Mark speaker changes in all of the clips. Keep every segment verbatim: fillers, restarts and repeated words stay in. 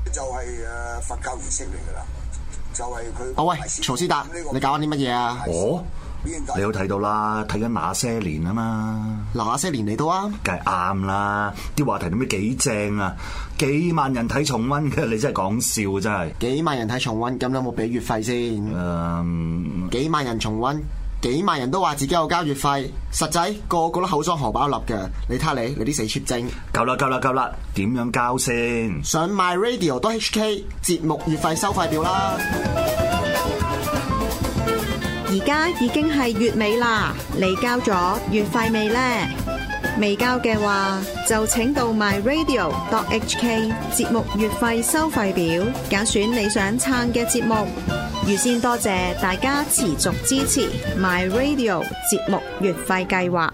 Speaker 1: 就係誒佛教儀式嚟㗎啦，就係佢。
Speaker 2: 哦喂，曹思達，你搞緊啲乜嘢啊？
Speaker 3: 哦，你有睇到啦，睇緊那些年啊嘛。
Speaker 2: 那些年嚟到啊，
Speaker 3: 梗係啱啦，啲話題點解幾正啊？幾萬人睇重溫嘅，你真係講笑真係。
Speaker 2: 幾萬人睇重溫，咁有冇俾月費先？誒、
Speaker 3: 嗯，
Speaker 2: 幾萬人重溫。幾萬人都話自己有交月費，實際個個都口裝荷包粒嘅。你睇下你，你啲死 cheap 精！
Speaker 3: 夠啦夠啦夠啦，點樣交先？
Speaker 2: 上 my radio dot h k 節目月費收費表啦。
Speaker 4: 而家已經係月尾啦，你交咗月費未呢？未交嘅話，就請到 my radio dot h k 節目月費收費表，揀選你想撐嘅節目。預先多謝大家持續支持 My Radio 節目月費計劃。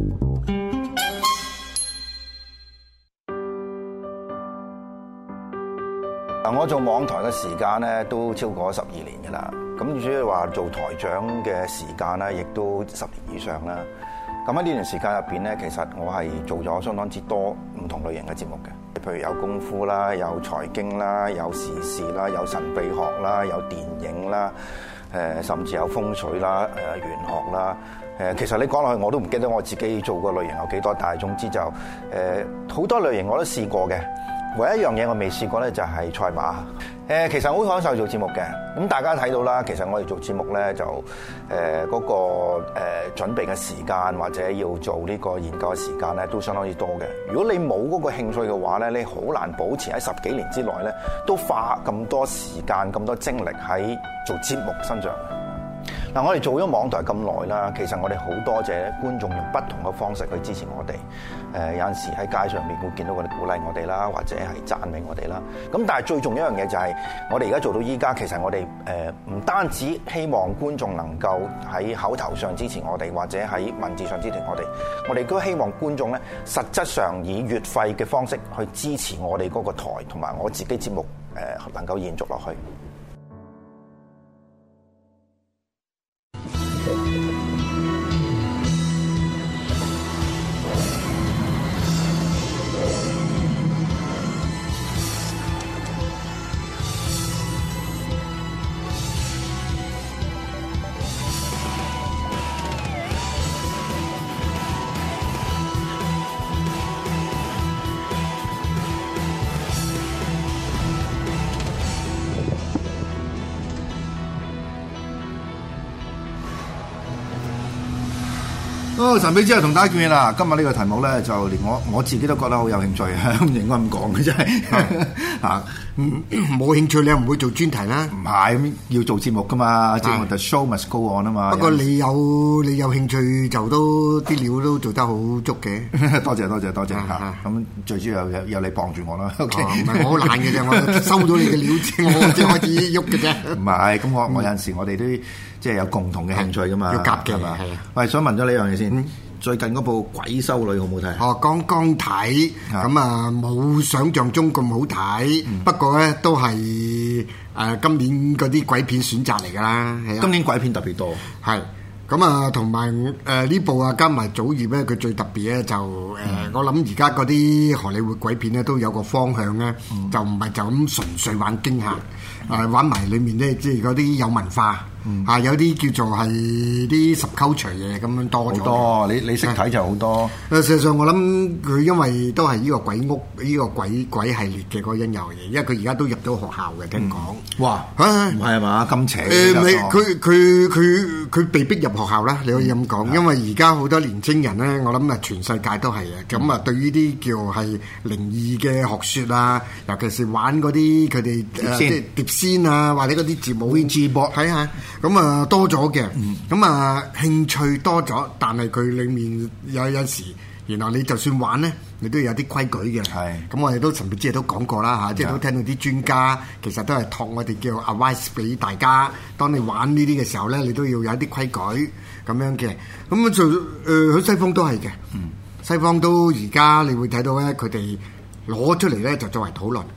Speaker 5: 嗱，我做網台嘅時間咧都超過十二年㗎啦。咁主要話做台長嘅時間咧，亦都十年以上啦。咁喺呢段時間入邊咧，其實我係做咗相當之多唔同類型嘅節目嘅。譬如有功夫啦，有財經啦，有時事啦，有神秘學啦，有電影啦，誒甚至有風水啦，誒玄學啦，誒其實你講落去我都唔記得我自己做過類型有幾多，但係總之就誒好多類型我都試過嘅。唯一一樣嘢我未試過咧，就係賽馬。誒，其實好享受做節目嘅。咁大家睇到啦，其實我哋做節目咧就誒嗰、呃那個誒、呃、準備嘅時間或者要做呢個研究嘅時間咧，都相當之多嘅。如果你冇嗰個興趣嘅話咧，你好難保持喺十幾年之內咧都花咁多時間、咁多精力喺做節目身上。嗱，我哋做咗網台咁耐啦，其實我哋好多謝觀眾用不同嘅方式去支持我哋。誒有陣時喺街上面會見到佢哋鼓勵我哋啦，或者係讚美我哋啦。咁但係最重要一樣嘢就係，我哋而家做到依家，其實我哋誒唔單止希望觀眾能夠喺口頭上支持我哋，或者喺文字上支持我哋，我哋都希望觀眾咧實質上以月費嘅方式去支持我哋嗰個台同埋我自己節目誒能夠延續落去。
Speaker 6: 好，神秘之後同大家見面啦！今日呢個題目咧，就連我我自己都覺得好有興趣啊！唔應該咁講嘅真係啊，
Speaker 7: 冇興趣你又唔會做專題啦。
Speaker 6: 唔係，要做節目噶嘛，節目就 show must go on 啊嘛。
Speaker 7: 不過你有你有興趣就都啲料都做得好足嘅。
Speaker 6: 多謝多謝多謝嚇！咁最主要有有你幫住我啦。O K，
Speaker 7: 唔係我好懶嘅啫，我收到你嘅料先，我先開始喐嘅啫。
Speaker 6: 唔係，咁我我有陣時我哋都即係有共同嘅興趣噶嘛，
Speaker 7: 要夾嘅嘛。
Speaker 6: 喂，想問咗呢樣嘢先。最近嗰部《鬼修女》好唔好睇？
Speaker 7: 哦，剛剛睇，咁啊冇想象中咁好睇，嗯、不過咧都係誒、呃、今年嗰啲鬼片選擇嚟㗎啦。
Speaker 6: 今年鬼片特別多，
Speaker 7: 係咁啊，同埋誒呢部啊加埋祖業咧，佢最特別咧就誒，嗯、我諗而家嗰啲荷里活鬼片咧都有個方向咧，嗯、就唔係就咁純粹玩驚嚇，誒、呃、玩埋裡面咧即係嗰啲有文化。嗯，啊有啲叫做係啲十溝除嘢咁樣多咗，
Speaker 6: 好多你你識睇就好多。
Speaker 7: 誒，事實上我諗佢因為都係呢個鬼屋呢、這個鬼鬼系列嘅嗰個因由嘢，因為佢而家都入咗學校嘅，聽講、
Speaker 6: 嗯。哇！唔係啊嘛，咁邪。
Speaker 7: 誒、呃，佢佢佢佢被逼入學校啦，你可以咁講，嗯、因為而家好多年青人咧，我諗啊全世界都係啊，咁啊、嗯、對於啲叫係靈異嘅學説啊，尤其是玩嗰啲佢哋誒即係碟仙啊，或者嗰啲節目睇下。咁啊多咗嘅，咁啊、嗯、興趣多咗，但係佢裡面有有時，原來你就算玩咧，你都有啲規矩嘅。係是，咁我哋都神秘之夜都講過啦嚇，即係都聽到啲專家其實都係託我哋叫 advice 俾大家，當你玩呢啲嘅時候咧，你都要有一啲規矩咁樣嘅。咁就誒喺西方都係嘅，嗯、西方都而家你會睇到咧，佢哋攞出嚟咧就作為討論。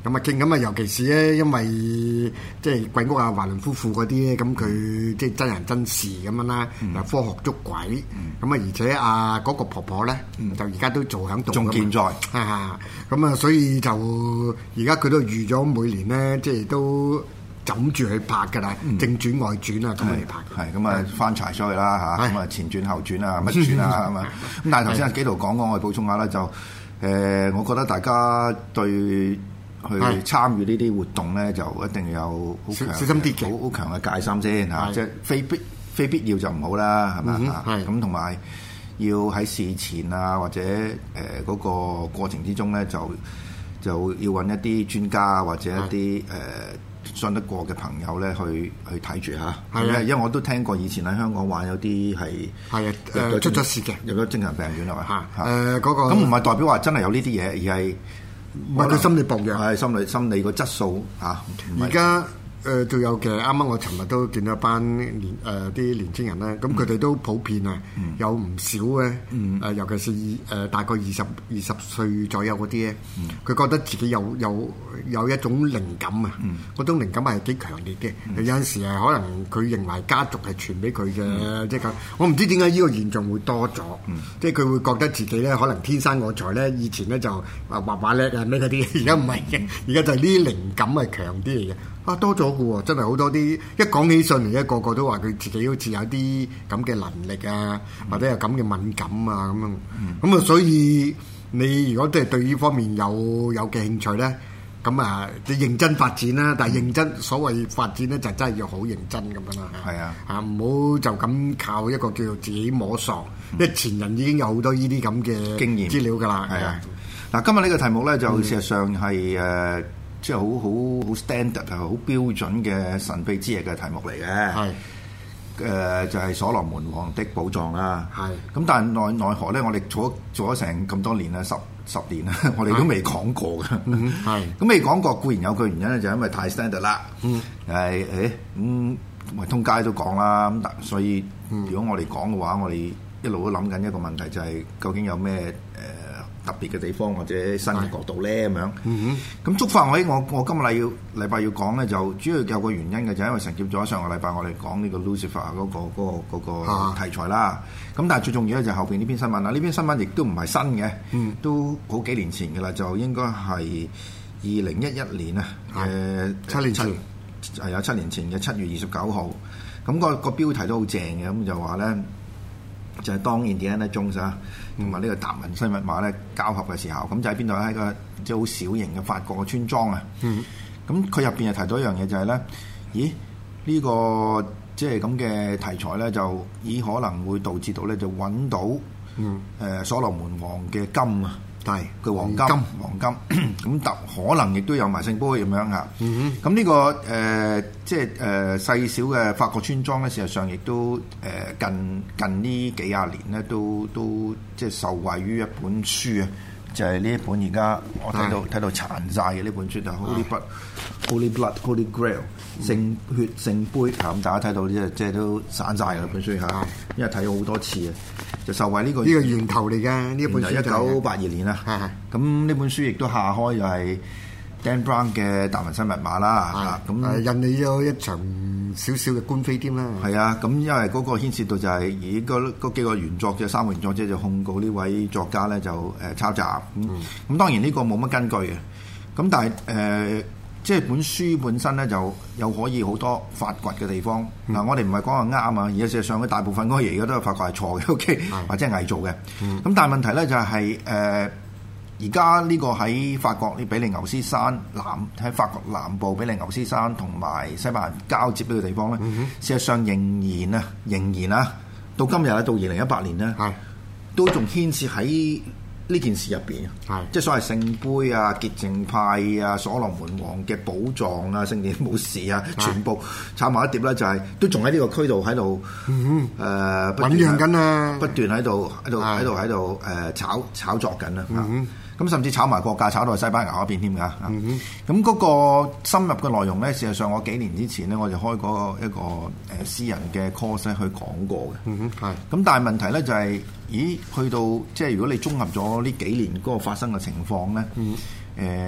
Speaker 7: 咁啊傾，咁啊尤其是咧，因為即係鬼屋啊、華倫夫婦嗰啲咧，咁佢即係真人真事咁樣啦，又、嗯、科學捉鬼，咁啊、嗯、而且啊嗰、那個婆婆咧，嗯、就而家都做喺度，
Speaker 6: 仲健在，
Speaker 7: 啊咁啊，所以就而家佢都預咗每年咧，即係都枕住去拍㗎啦，嗯、正傳外傳啊咁嚟拍，
Speaker 6: 係咁啊翻柴出去啦嚇，咁啊前傳後傳啊乜傳啊咁啊，咁但係頭先阿紀陶講講，我哋補充下啦就誒、呃，我覺得大家對去參與呢啲活動咧，就一定有好強、小心啲嘅，好好強嘅戒心先嚇，即係非必非必要就唔好啦，係咪啊？咁同埋要喺事前啊，或者誒嗰、呃那個過程之中咧，就就要揾一啲專家或者一啲誒、呃、信得過嘅朋友咧，去去睇住嚇。係啊，因為我都聽過以前喺香港話有啲係係啊誒出咗事嘅，入咗精神病院係咪？嚇誒嗰個咁唔係代表話真係有呢啲嘢，而係。唔係佢心理薄弱，係心理心理個質素嚇。而家誒仲有嘅，啱啱我尋日都見到一班年誒啲年青人咧，咁佢哋都普遍啊，嗯、有唔少咧誒、嗯呃，尤其是誒、呃、大概二十二十歲左右嗰啲咧，佢、嗯、覺得自己有有有一種靈感啊，嗰、嗯、種靈感係幾強烈嘅。嗯、有陣時係可能佢認為家族係傳俾佢嘅，即係咁。我唔知點解呢個現象會多咗，嗯、即係佢會覺得自己咧可能天生我材咧，以前咧就話畫畫叻啊咩嗰啲，而家唔係嘅，而家就係呢啲靈感係強啲嚟嘅。啊多咗嘅喎，真係好多啲一講起上嚟，一個個都話佢自己好似有啲咁嘅能力啊，嗯、或者有咁嘅敏感啊咁樣。咁啊、嗯，所以你如果都係對呢方面有有嘅興趣咧，咁啊你認真發展啦。但係認真所謂發展咧，就真係要好認真咁樣啦。係啊，啊唔好就咁靠一個叫做自己摸索，嗯、因為前人已經有好多呢啲咁嘅經驗資料㗎啦。係啊，嗱、啊、今日呢個題目咧就事實上係誒。呃即係好好好 standard 啊，好標準嘅神秘之夜嘅題目嚟嘅。係誒是、呃、就係、是、所羅門王的寶藏啦。係咁是，但係奈奈何咧，我哋做做咗成咁多年啦，十十年啦，我哋都未講過嘅。係咁未講過固然有個原因咧，就係因為太 standard 啦。嗯，係誒咁，咪通街都講啦。咁但所以，如果我哋講嘅話，我哋一路都諗緊一個問題，就係究竟有咩誒？呃特別嘅地方或者新嘅角度咧咁樣，咁觸發我喺我我今日禮要禮拜要講咧，就主要有個原因嘅，就係因為承接咗上個禮拜我哋講呢個 Lucifer 嗰個嗰個嗰個題材啦。咁但係最重要咧就係後邊呢篇新聞啦。呢篇新聞亦都唔係新嘅，都好幾年前嘅啦，就應該係二零一一年啊，誒七年前係有七年前嘅七月二十九號。咁個個標題都好正嘅，咁就話咧。就係當然點咧，中啊，同埋呢個達文西密碼咧交合嘅時候，咁就喺邊度咧？喺個即係好小型嘅法國嘅村莊啊。咁佢入邊又提到一樣嘢，就係咧，咦？呢、這個即係咁嘅題材咧，就咦可能會導致到咧，就揾到誒、嗯呃、所羅門王嘅金啊，係佢黃金，黃金咁特可能亦都有埋聖杯咁樣啊。咁呢、嗯這個誒、呃、即係誒、呃、細小嘅法國村莊咧，事實上亦都誒、呃、近近呢幾廿年咧，都都即係受惠於一本書啊，就係、是、呢一本而家我睇到睇、嗯、到殘晒嘅呢本書就係 Holy Blood、Holy Blood、Holy Grail 聖血聖杯啊！咁大家睇到即係即係都散晒嘅本書嚇，嗯、因為睇咗好多次啊。就受惠呢、這個
Speaker 7: 呢個源頭嚟㗎，呢一本書
Speaker 6: 一九八二年啦。咁呢的本書亦都下開就係 Dan Brown 嘅達文西密碼啦。咁
Speaker 7: 的、嗯、引起咗一場少少嘅官非添啦。
Speaker 6: 係啊，咁因為嗰個牽涉到就係、是、以嗰嗰幾個原作者三個原作者就控告呢位作家咧就誒抄襲。咁、嗯、咁、嗯、當然呢個冇乜根據嘅。咁但係誒。呃即係本書本身咧，就有可以好多發掘嘅地方。嗱、嗯啊，我哋唔係講話啱啊，而家事實上佢大部分嗰個嘢而家都係發覺係錯嘅，OK，嗯、或者係偽造嘅。咁、嗯、但係問題咧就係、是、誒，而家呢個喺法國呢比利牛斯山南喺法國南部比利牛斯山同埋西班牙交接呢個地方咧，嗯、事實上仍然啊，仍然啊，到今日啊，到二零一八年咧，嗯、都仲牽涉喺呢件事入邊，係即係所謂聖杯啊、潔淨派啊、所羅門王嘅寶藏啊、聖殿武士啊，全部炒埋一碟啦，就係都仲喺呢個區度喺度誒醖釀緊啊，不斷喺度喺度喺度喺度誒炒炒作緊啊！咁甚至炒埋國價，炒到西班牙嗰邊添㗎。咁嗰個深入嘅內容咧，事實上我幾年之前咧，我就開過一個誒私人嘅 course 去講過嘅。嗯哼，係。咁但係問題咧就係，咦？去到即係如果你綜合咗呢幾年嗰個發生嘅情況咧，誒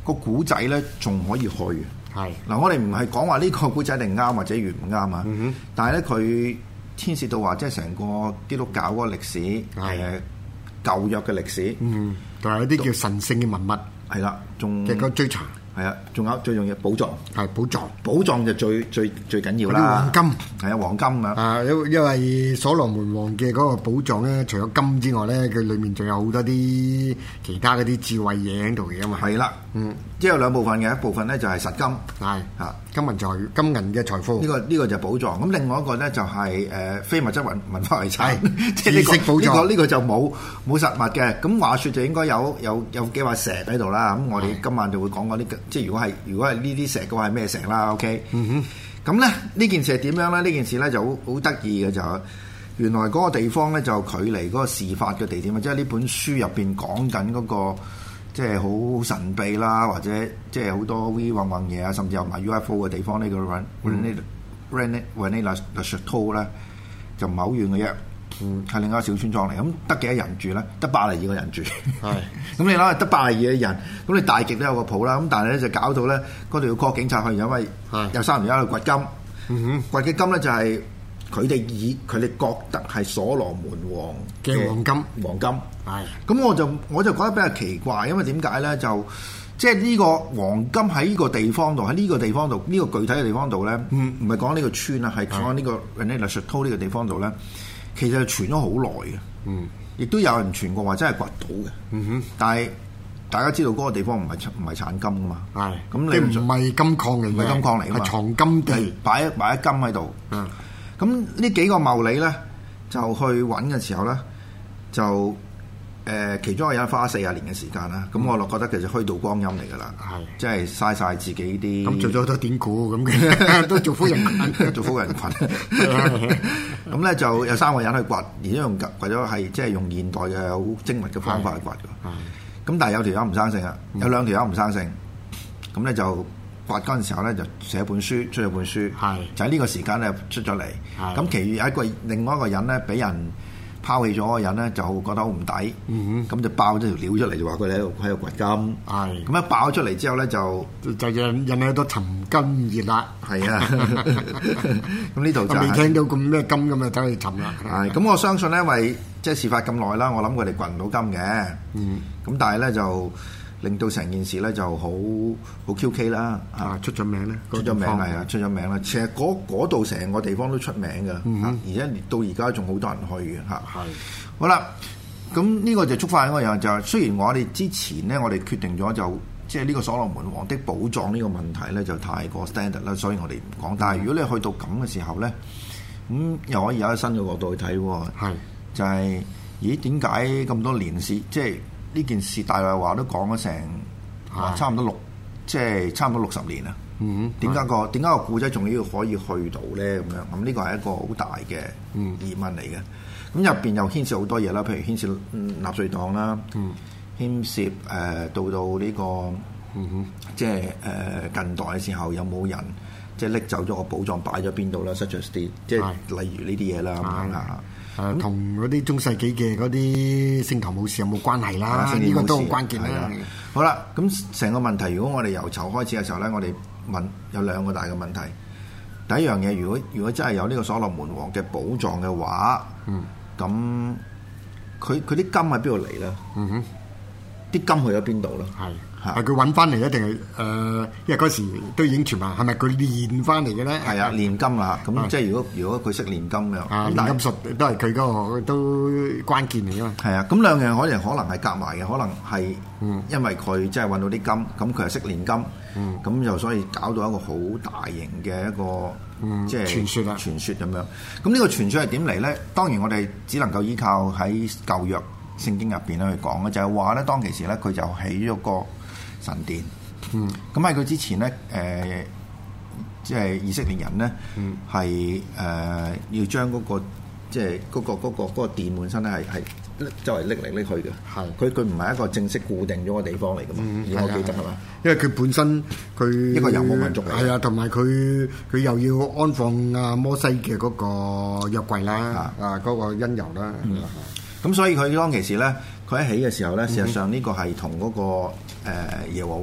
Speaker 6: 個古仔咧仲可以去。
Speaker 7: 係
Speaker 6: 嗱，我哋唔係講話呢個古仔一定啱或者完唔啱啊，
Speaker 7: 嗯哼
Speaker 6: 但係咧佢牽涉到話即係成個基督教嗰個歷史，誒舊約嘅歷史，
Speaker 7: 嗯，同埋有啲叫神聖嘅文物
Speaker 6: 係啦，仲
Speaker 7: 嘅個追查。
Speaker 6: 係啊，仲有最重要寶藏，
Speaker 7: 係寶藏，
Speaker 6: 寶藏就最最最緊要啦。
Speaker 7: 黃金
Speaker 6: 係啊，黃金啊！
Speaker 7: 啊，因因為所羅門王嘅嗰個寶藏咧，除咗金之外咧，佢裡面仲有好多啲其他嗰啲智慧嘢喺度嘅嘛。
Speaker 6: 係啦，嗯，即係有兩部分嘅，一部分咧就係實金，
Speaker 7: 係
Speaker 6: 嚇
Speaker 7: 金銀財金銀嘅財富。
Speaker 6: 呢個呢個就係寶藏。咁另外一個咧就係誒非物質文文化遺產，即係
Speaker 7: 知識寶藏。
Speaker 6: 呢個呢個就冇冇實物嘅。咁話説就應該有有有幾塊石喺度啦。咁我哋今晚就會講講呢個，即係如果係如果係呢啲石嘅話係咩石啦 ？OK，嗯哼。咁咧呢件事係點樣咧？呢件事咧就好好得意嘅就係原來嗰個地方咧就距離嗰個事發嘅地點啊，即係呢本書入邊講緊嗰個即係好神秘啦，或者即係好多 V 混混嘢啊，甚至有埋 U F O 嘅地方呢、呢個 Ranelagh Ranelagh Château 咧就唔係好遠嘅啫。嗯，係另一個小村莊嚟，咁得幾多人住咧？得百零二個人住。係，咁你諗下得百零二嘅人，咁你大極都有個譜啦。咁但係咧就搞到咧嗰度要 call 警察去，因為有三條友喺度掘金。嗯哼，掘嘅金咧就係佢哋以佢哋覺得係所羅門王
Speaker 7: 嘅黃金，
Speaker 6: 黃金。
Speaker 7: 係，
Speaker 6: 咁我就我就覺得比較奇怪，因為點解咧？就即係呢個黃金喺呢個地方度，喺呢個地方度，呢、呢個具體嘅地方度咧，唔唔係講呢個村啊，係講呢個 Ranelagh Château 呢個地方度咧。其實傳咗好耐嘅，嗯，亦都有人傳過話真係掘到嘅，嗯哼。但係大家知道嗰個地方唔係唔係產金噶嘛，係，咁你
Speaker 7: 唔係金礦嚟，
Speaker 6: 唔係金礦嚟噶嘛，
Speaker 7: 係藏金地，
Speaker 6: 擺一擺一金喺度，嗯。咁呢幾個茂利咧，就去揾嘅時候咧，就誒、呃、其中一個人花四十年嘅時間啦。咁、嗯、我就覺得其實虛度光陰嚟㗎啦，係，即係嘥晒自己啲。咁做咗好多典故咁嘅，都做夫人群，做夫人群。咁咧就有三個人去掘，而且用掘咗係即係用現代嘅好精密嘅方法去掘㗎。咁但係有條友唔生性啊，有兩條友唔生性。咁咧就掘嗰陣時候咧就寫一本書，出咗本書，就喺呢個時間咧出咗嚟。咁其餘有一個另外一個人咧俾人拋棄咗嗰個人咧就覺得好唔抵，咁、嗯、就爆咗條料出嚟，就話佢哋喺度喺度掘金。係咁一爆咗出嚟之後咧，就就引引起好多尋金熱啦。係啊，咁呢度就未、是、聽到咁咩金咁啊，走去尋啦。係咁，我相信咧，因為即係事發咁耐啦，我諗佢哋掘唔到金嘅。嗯，咁但係咧就令到成件事咧就好好 Q K 啦。啊，出咗名咧，出咗名係啊，出咗名啦。其實嗰度成個地方都出名㗎，嗯、而且到而家仲好多人去嘅嚇。係好啦，咁呢個就觸發一個樣就係，雖然我哋之前咧，我哋決定咗就即係呢個所羅門王的寶藏呢個問題咧，就太過 standard 啦，所以我哋唔講。但係如果你去到咁嘅時候咧，咁、嗯、又可以有一新嘅角度去睇喎。係就係、是，咦？點解咁多年事即係？呢件事大概話都講咗成，差唔多六，即係差唔多六十年啦。嗯，點解個點解個故仔仲要可以去到咧？咁樣咁呢個係一個好大嘅疑問嚟嘅。咁入邊又牽涉好多嘢啦，譬如牽涉納粹黨啦，嗯，牽涉誒、呃、到到呢、這個，嗯哼，即係誒、呃、近代嘅時候有冇人即係拎走咗個寶藏擺咗邊度啦 such as 啲即係例如呢啲嘢啦咁樣啊。誒同嗰啲中世紀嘅嗰啲聖堂武士有冇關係啦？呢、這個都好關鍵啦。好啦，咁成個問題，如果我哋由頭開始嘅時候咧，我哋問有兩個大嘅問題。第一樣嘢，如果如果真係有呢個所羅門王嘅寶藏嘅話，嗯，咁佢佢啲金喺邊度嚟咧？嗯哼，啲金去咗邊度咧？係。係佢揾翻嚟一定係誒、呃，因為嗰時都已經傳聞，係咪佢煉翻嚟嘅咧？係啊，煉金啦，咁、嗯、即係如果如果佢識煉金嘅，啊，煉金術都係佢嗰個都關鍵嚟㗎嘛。係啊，咁兩樣可能可能係夾埋嘅，可能係因為佢即係揾到啲金，咁佢係識煉金，咁、嗯、就所以搞到一個好大型嘅一個、嗯、即係傳說啦，傳說咁樣。咁呢個傳說係點嚟咧？當然我哋只能夠依靠喺舊約聖經入邊咧去講嘅，就係話咧當其時咧佢就起咗個神殿，嗯，咁喺佢之前咧，誒、呃，即係以色列人咧，係誒、嗯呃、要將嗰、那個即係嗰、那個嗰、那個嗰、那個殿本身咧係係周圍拎嚟拎去嘅，係，佢佢唔係一個正式固定咗嘅地方嚟噶嘛，如、嗯、我記得係嘛？因為佢本身佢一個遊牧民族嚟，係啊，同埋佢佢又要安放阿摩西嘅嗰個約櫃啦，啊嗰、那個恩油啦，咁、嗯、所以佢當其時咧。佢喺起嘅時候咧，事實上呢個係同嗰個耶和華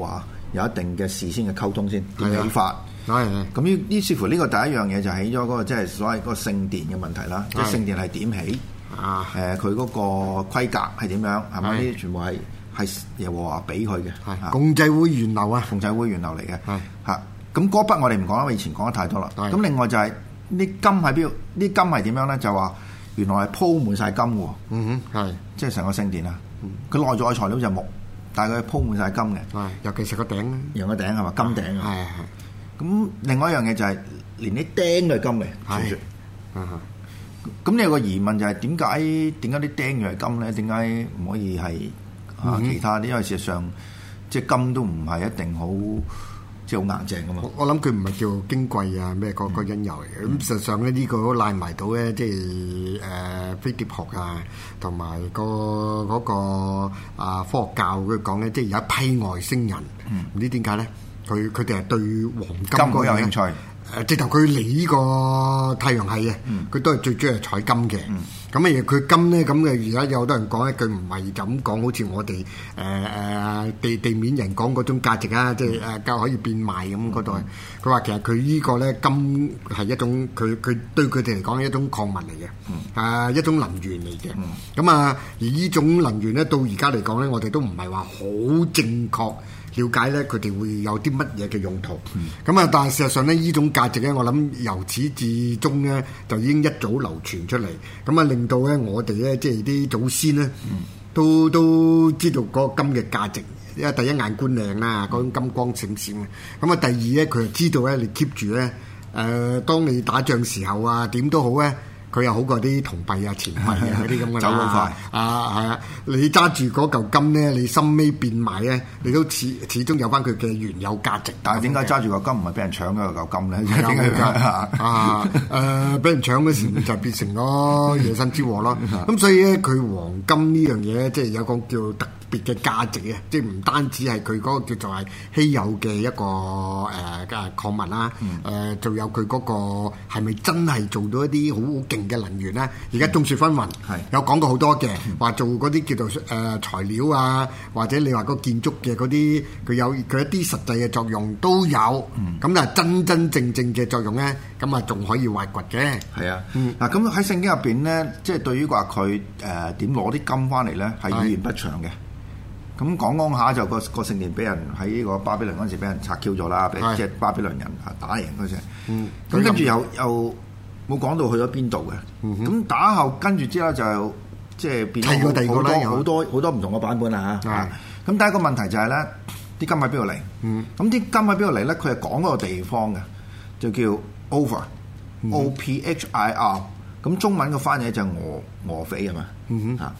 Speaker 6: 有一定嘅事先嘅溝通先點起法。
Speaker 7: 係
Speaker 6: 咁於於是乎呢個第一樣嘢就起咗嗰個即係所謂嗰個聖殿嘅問題啦，即係聖殿係點起？
Speaker 7: 啊
Speaker 6: 誒佢嗰個規格係點樣？係咪呢啲全部係係耶和華俾佢嘅？
Speaker 7: 係共濟會源流啊，
Speaker 6: 共濟會源流嚟嘅。
Speaker 7: 係
Speaker 6: 嚇咁嗰筆我哋唔講啦，我以前講得太多啦。咁另外就係、是、啲金喺邊度？啲金係點樣咧？就話原來係鋪滿晒金喎。
Speaker 7: 嗯哼，係
Speaker 6: 即係成個聖殿啊！佢內在嘅材料就木，但係佢鋪滿晒金嘅。
Speaker 7: 係尤其是個頂，
Speaker 6: 用個頂係嘛金頂啊！
Speaker 7: 係係。
Speaker 6: 咁另外一樣嘢就係、是、連啲釘都係金嘅，傳説。咁你有個疑問就係點解點解啲釘要係金咧？點解唔可以係啊其他啲？因為事實上即係金都唔係一定好即係好硬淨噶嘛。
Speaker 7: 我諗佢唔係叫矜貴啊咩嗰個因由嚟嘅。咁、嗯、實際上咧呢個都賴埋到咧，即係誒飛碟學啊，同埋、個嗰、嗰個啊科學教佢講咧，即係有一批外星人，唔知點解咧？佢佢哋係對黃金
Speaker 6: 好有興趣。
Speaker 7: 誒，直頭佢嚟呢個太陽系嘅，佢、嗯、都係最主要係採金嘅。咁啊，佢金咧咁嘅，而家有好多人講咧，佢唔係咁講，好似我哋誒誒地地面人講嗰種價值啊，即係誒夠可以變賣咁嗰度。佢話、嗯、其實佢呢個咧金係一種，佢佢對佢哋嚟講係一種礦物嚟嘅，嗯、啊一種能源嚟嘅。咁啊、嗯，而呢種能源咧到而家嚟講咧，我哋都唔係話好正確了解咧，佢哋會有啲乜嘢嘅用途？咁啊、嗯，但係事實上咧，呢種價值咧，我諗由始至終咧，就已經一早流傳出嚟。咁啊，令到咧我哋咧，即係啲祖先咧，嗯、都都知道嗰個金嘅價值。因為第一眼觀靚啦，嗰種金光閃閃嘅。咁啊，第二咧，佢就知道咧，你 keep 住咧，誒、呃，當你打仗時候啊，點都好咧。佢又好過啲銅幣啊、錢幣啊嗰啲咁嘅啦，走好快啊，係啊！你揸住嗰嚿金咧，你深尾變賣咧，你都始始終有翻佢嘅原有價值。
Speaker 6: 但係點解揸住嚿金唔係俾人搶咗嚿金咧？
Speaker 7: 點解啊？誒，俾人搶嗰時就變成咗野生之禍咯。咁所以咧，佢黃金呢樣嘢咧，即係有個叫特別嘅價值嘅，即係唔單止係佢嗰個叫做係稀有嘅一個誒嘅礦物啦，誒仲有佢嗰個係咪真係做到一啲好勁嘅能源咧？而家眾說紛紜，有講過好多嘅，話做嗰啲叫做誒材料啊，或者你話個建築嘅嗰啲，佢有佢一啲實際嘅作用都有，咁但係真真正正嘅作用咧，咁啊仲可以挖掘嘅。係啊，
Speaker 6: 嗱咁喺聖經入邊咧，即係對於話佢誒點攞啲金翻嚟咧，係語言不詳嘅。咁講講下就個個聖殿俾人喺呢個巴比倫嗰陣時俾人拆 Q 咗啦，俾即係巴比倫人啊打贏嗰陣。咁跟住又又冇講到去咗邊度嘅。咁、嗯、打後跟住之後就即係變咗好多好多好多唔同嘅版本啦嚇。咁第一個問題就係、是、咧，啲金喺邊度嚟？咁啲、嗯、金喺邊度嚟咧？佢係講嗰個地方嘅，就叫 Ophir、嗯、O P H I R。咁中文嘅翻譯就係俄俄斐係嘛？嗯哼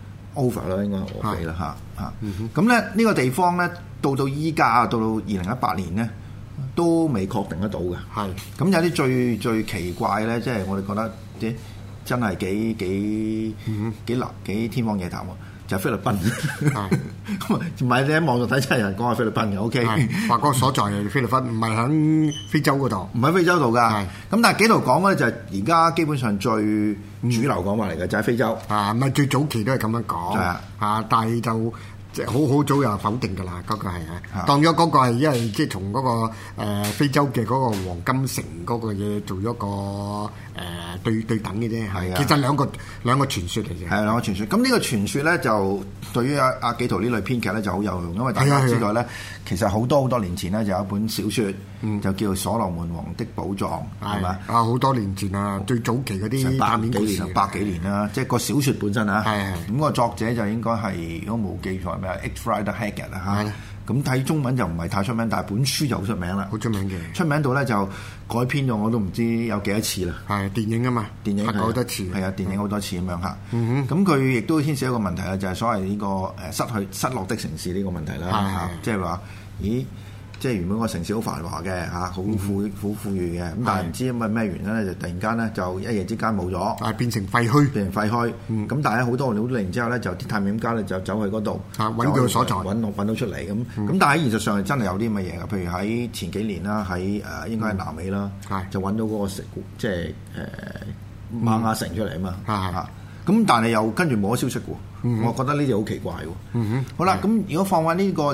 Speaker 6: Over 啦，應該俄斐啦嚇嚇。咁咧呢個地方咧，到到依家啊，到到二零一八年咧，都未確定得到嘅。係咁是有啲最最奇怪咧，即係我哋覺得啲真係幾幾、嗯、幾難幾天方夜譚喎。就係菲律賓，唔係你喺網上睇真係有人講係菲律賓嘅，OK。
Speaker 7: 話個所在係菲律賓，唔係喺非洲嗰度，
Speaker 6: 唔喺非洲度㗎。咁但係幾度講咧，就係而家基本上最主流講法嚟嘅，就喺非洲。
Speaker 7: 啊，唔係最早期都係咁樣講。係啊，啊，但係就。好好早又否定㗎啦，嗰、那個係啊，當咗嗰個係因為即係從嗰、那個、呃、非洲嘅嗰個黃金城嗰個嘢做咗個誒、呃、對對等嘅啫，係啊，其實兩個兩個傳說嚟嘅，
Speaker 6: 係兩個傳說。咁呢個傳說咧就對於阿阿紀陶呢類編劇咧就好有用，因為大家知道咧，其實好多好多年前咧就有一本小說，嗯、就叫《所羅門王的寶藏》，係嘛？
Speaker 7: 啊，好多年前啊，最早期嗰啲
Speaker 6: 百幾年，百幾年啦，即係個小說本身啊，係咁個作者就應該係如果冇記錯咩 H. Rider Haggard 啊嚇，咁睇中文就唔係太出名，但係本書就好出名啦，
Speaker 7: 好出名嘅，
Speaker 6: 出名到咧就改編咗我都唔知有幾多次啦。
Speaker 7: 係電影啊嘛，
Speaker 6: 電影
Speaker 7: 拍過好多次，
Speaker 6: 係啊，電影好多次咁樣嚇。咁佢亦都牽涉一個問題啦，就係所謂呢個誒失去失落的城市呢個問題啦嚇，即係話咦。即係原本個城市好繁華嘅嚇，好富好富裕嘅，咁但係唔知因為咩原因咧，就突然間咧就一夜之間冇咗，
Speaker 7: 啊變成廢墟，
Speaker 6: 變成廢墟。咁、嗯、但係好多好多年之後咧，就啲探險家咧就走去嗰度，
Speaker 7: 啊揾佢所在，
Speaker 6: 揾到揾到出嚟咁。咁、嗯、但係喺現實上係真係有啲乜嘢嘅，譬如喺前幾年啦，喺誒應該係南美啦，嗯、就揾到嗰個城，即係誒瑪雅城出嚟啊嘛嚇。咁但係又跟住冇咗消息喎，嗯、我覺得呢啲好奇怪喎。嗯、哼好啦，咁如果放喺呢個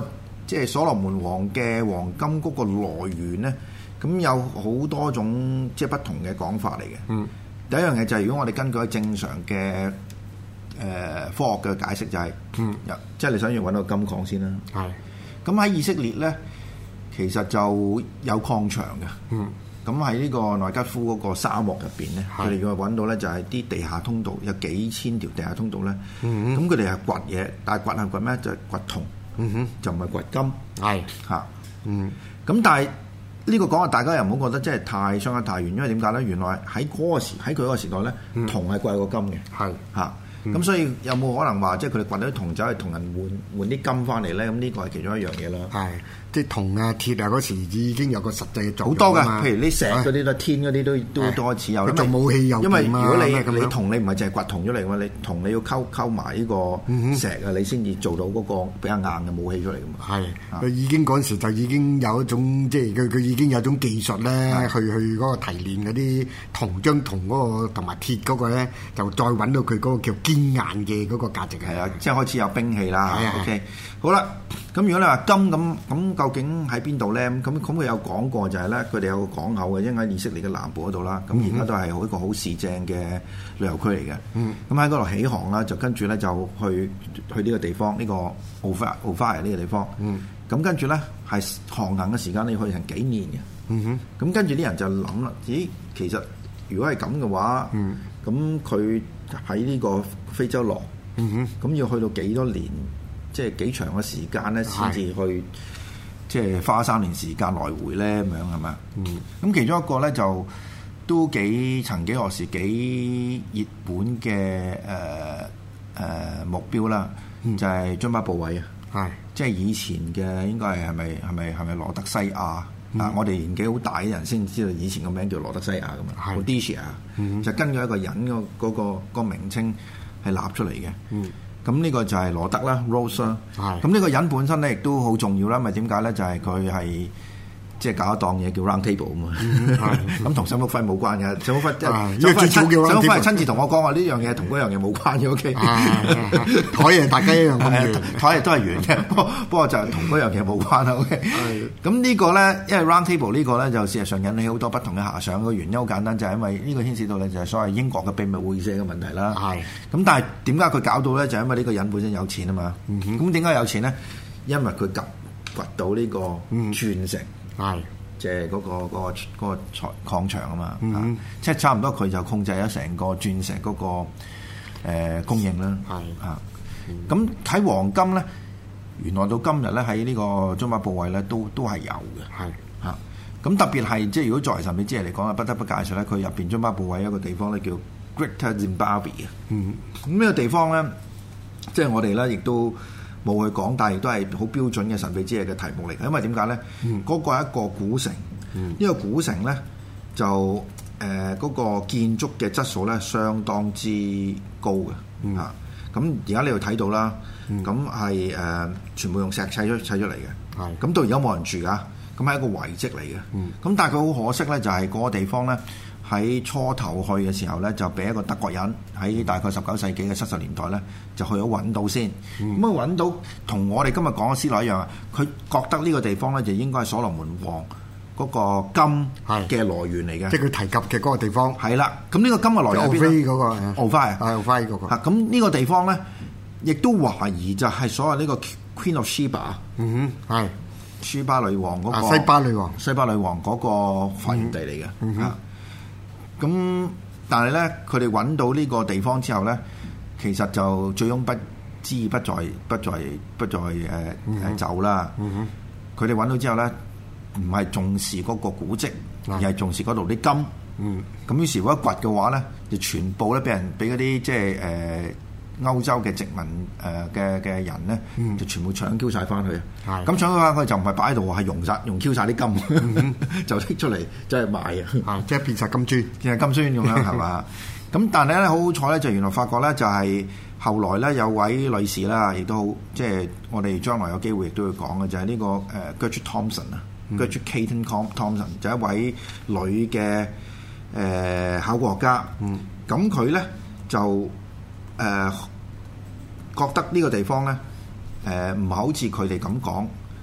Speaker 6: 即係所羅門王嘅黃金嗰個來源咧，咁有好多種即係不同嘅講法嚟嘅。嗯，第一樣嘢就係如果我哋根據正常嘅誒、呃、科學嘅解釋、就係，就係嗯，即係你想要揾到金礦先啦。係，咁喺以色列咧，其實就有礦場嘅。嗯。咁喺呢個內吉夫嗰個沙漠入邊咧，佢哋要揾到咧就係啲地下通道，有幾千條地下通道咧。咁佢哋係掘嘢，但係掘係掘咩？就係、是、掘銅，嗯、哼就唔係掘金。係嚇，啊、嗯。咁但係呢個講話，大家又唔好覺得真係太相差太遠，因為點解咧？原來喺嗰個時喺佢嗰個時代咧，銅係貴過金嘅。係嚇。咁、嗯、所以有冇可能話，即係佢哋掘到啲銅走去同人換換啲金翻嚟咧？咁呢個係其中一樣嘢啦。係，即係銅啊、鐵啊嗰時已經有個實際嘅作用好多㗎，譬如啲石嗰啲都天嗰啲都都多開始有。做武器有因為如果你你銅你唔係淨係掘銅出嚟㗎嘛，你銅你要溝溝埋呢個石啊，你先至做到嗰個比較硬嘅武器出嚟㗎嘛。係，佢已經嗰陣時就已經有一種即係佢佢已經有一種技術咧，去去嗰個提煉嗰啲銅，將銅嗰個同埋鐵嗰個咧，就再揾到佢嗰個叫堅硬嘅嗰個價值係啊，即係開始有兵器啦。OK，好啦，咁如果你話金咁咁，究竟喺邊度咧？咁咁佢有講過就係咧，佢哋有個港口嘅，因為喺以色列嘅南部嗰度啦。咁而家都係好一個好市正嘅旅遊區嚟嘅。咁喺嗰度起航啦，就跟住咧就去去呢個地方，呢、這個奧法奧法呢個地方。咁、嗯、跟住咧係航行嘅時間，你要去成幾年嘅。咁、嗯、跟住啲人就諗啦，咦，其實如果係咁嘅話，咁佢喺呢個非洲落，咁、嗯、要去到幾多年，即係幾長嘅時間咧，先至去，即係花三年時間來回咧，咁樣係咪？咁、嗯、其中一個咧就都幾曾幾何時幾熱門嘅誒誒目標啦，嗯、就係津巴布韋啊，係即係以前嘅應該係係咪係咪係咪羅德西亞？嗯、啊！我哋年紀好大嘅人先知道以前個名叫羅德西亞噶嘛 Rhodesia 就根據一個人個嗰、嗰個嗰個名稱係立出嚟嘅。咁呢、嗯、個就係羅德啦 ，Rose 啦。咁呢個人本身咧亦都好重要啦，咪點解咧？就係佢係即係搞一檔嘢叫 Round Table 啊嘛。咁同沈福輝冇關嘅，沈福輝即係沈福輝係親自同我講話呢樣嘢同嗰樣嘢冇關嘅。O K，台嘢大家一樣咁圓，台嘢都係圓嘅，不過不過就同嗰樣嘢冇關啦。O K，咁呢個咧，因為 Round Table 呢個咧就事實上引起好多不同嘅遐想。個原因好簡單，就係因為呢個牽涉到咧就係所謂英國嘅秘密會社嘅問題啦。係。咁但係點解佢搞到咧？就係因為呢個人本身有錢啊嘛。咁點解有錢咧？因為佢掘掘到呢個鑽石。係，即係嗰個嗰、嗰個嗰、嗰個礦礦場啊嘛，嗯嗯即係差唔多佢就控制咗成個鑽石嗰、嗰個、呃、供應啦。係啊，咁喺、嗯、黃金咧，原來到今日咧喺呢個津巴布韋咧都都係有嘅。係啊，咁特別係即係如果作為神秘之夜嚟講啊，不得不介紹咧，佢入邊津巴布韋一個地方咧叫 Greater Zimbabwe 啊。嗯，咁呢個地方咧，即係我哋咧亦都冇去講，但係亦都係好標準嘅神秘之夜嘅題目嚟嘅。因為點解咧？嗰、嗯、個係一個古城，呢、嗯、個古城咧就誒嗰、呃那個建築嘅質素咧相當之高嘅。嗯、啊，咁而家你又睇到啦，咁係誒全部用石砌出砌出嚟嘅。係咁、嗯、到而家冇人住㗎，咁係一個遺跡嚟嘅。咁、嗯、但係佢好可惜咧，就係、是、嗰個地方咧。喺初頭去嘅時候咧，就俾一個德國人喺大概十九世紀嘅七十年代咧，就去咗揾到先。咁啊揾到同我哋今日講嘅思路一樣啊，佢覺得呢個地方咧就應該係所羅門王嗰個金嘅來源嚟嘅，即係佢提及嘅嗰個地方。係啦，咁呢個金嘅來源喺邊咧？嗰個奧菲啊，係奧菲嗰個。咁呢個地方咧，亦都懷疑就係所謂呢個 Queen of Sheba。嗯哼，係舒巴女王嗰個。西巴女王，西巴女王嗰個發源地嚟嘅。嗯哼。咁，但係咧，佢哋揾到呢個地方之後咧，其實就醉翁不知不在不在不在誒誒、呃、酒啦。佢哋揾到之後咧，唔係重視嗰個古蹟，而係重視嗰度啲金。咁、嗯、於是乎一掘嘅話咧，就全部咧俾人俾嗰啲即係誒。呃歐洲嘅殖民誒嘅嘅人咧，嗯、就全部搶 Q 晒翻去。咁搶咗翻去就唔係擺喺度，係用晒用 Q 晒啲金，嗯、就拎出嚟即係賣啊！即係變晒金磚，變晒金磚咁樣係嘛？咁但係咧好好彩咧，就原來發覺咧就係、是、後來咧有位女士啦，亦都好即係我哋將來有機會亦都會講嘅，就係、是、呢、這個誒、呃、Gertrude Thompson 啊、嗯、Gertrude Cayton Thompson 就係一位女嘅誒、呃、考古學家。咁佢咧就誒。呃覺得呢個地方咧，誒唔係好似佢哋咁講，